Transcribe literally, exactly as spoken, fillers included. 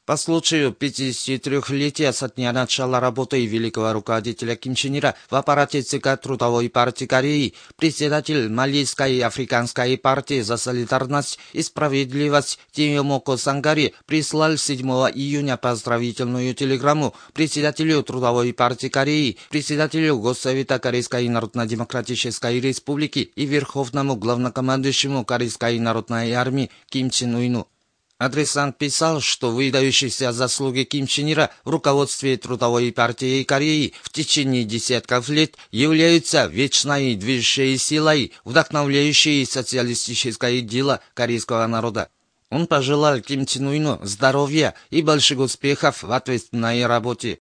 По случаю пятидесятитрёхлетия со дня начала работы великого руководителя Ким Чен Ира в аппарате ЦК Трудовой партии Кореи, председатель Малийской африканской партии за солидарность и справедливость Тимоко Сангари прислал седьмого июня поздравительную телеграмму председателю Трудовой партии Кореи, председателю Госсовета Корейской Народно-Демократической Республики и верховному главнокомандующему Корейской народной армии Ким Чен Ыну. Адресант писал, что выдающиеся заслуги Ким Чен Ира в руководстве Трудовой партии Кореи в течение десятков лет являются вечной движущей силой, вдохновляющей социалистическое дело корейского народа. Он пожелал Ким Чен Ыну здоровья и больших успехов в ответственной работе.